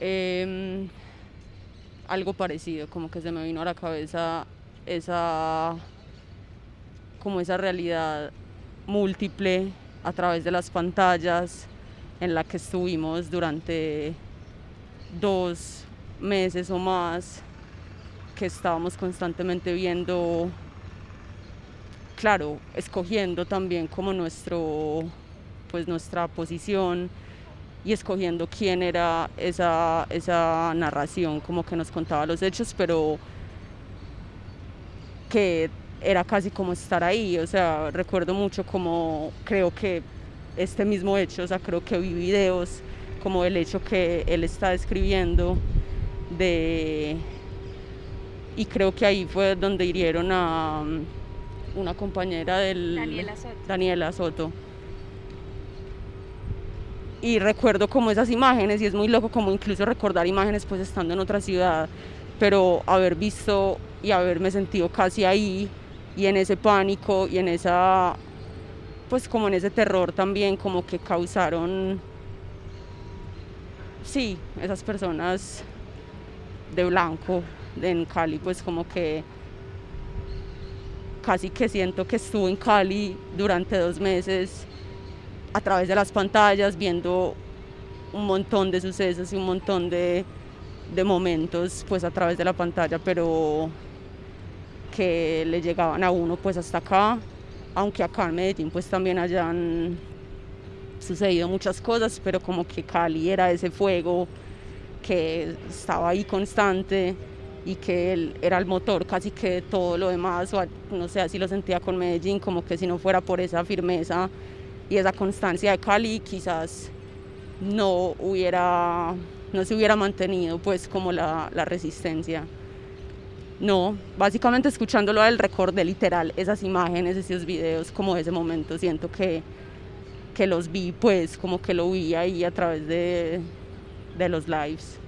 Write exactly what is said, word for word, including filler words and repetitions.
eh, algo parecido, como que se me vino a la cabeza esa, como esa realidad múltiple a través de las pantallas en la que estuvimos durante dos meses o más, que estábamos constantemente viendo, claro, escogiendo también como nuestro, pues nuestra posición y escogiendo quién era esa, esa narración como que nos contaba los hechos, pero que era casi como estar ahí. O sea, recuerdo mucho como creo que este mismo hecho, o sea, creo que vi videos como el hecho que él está describiendo de, y creo que ahí fue donde hirieron a una compañera del Daniela Soto. Daniela Soto. Y recuerdo como esas imágenes, y es muy loco como incluso recordar imágenes pues estando en otra ciudad, pero haber visto y haberme sentido casi ahí, y en ese pánico y en esa, pues como en ese terror también como que causaron, sí, esas personas de blanco en Cali, pues como que casi que siento que estuve en Cali durante dos meses a través de las pantallas, viendo un montón de sucesos y un montón de, de momentos pues a través de la pantalla, pero que le llegaban a uno pues hasta acá, aunque acá en Medellín pues también hayan sucedido muchas cosas, pero como que Cali era ese fuego que estaba ahí constante y que él era el motor casi que de todo lo demás, o no sé, así lo sentía con Medellín, como que si no fuera por esa firmeza y esa constancia de Cali, quizás no hubiera, no se hubiera mantenido pues como la, la resistencia. No, básicamente escuchándolo a él recordé literal esas imágenes, esos videos, como de ese momento, siento que, que los vi pues, como que lo vi ahí a través de, de los lives.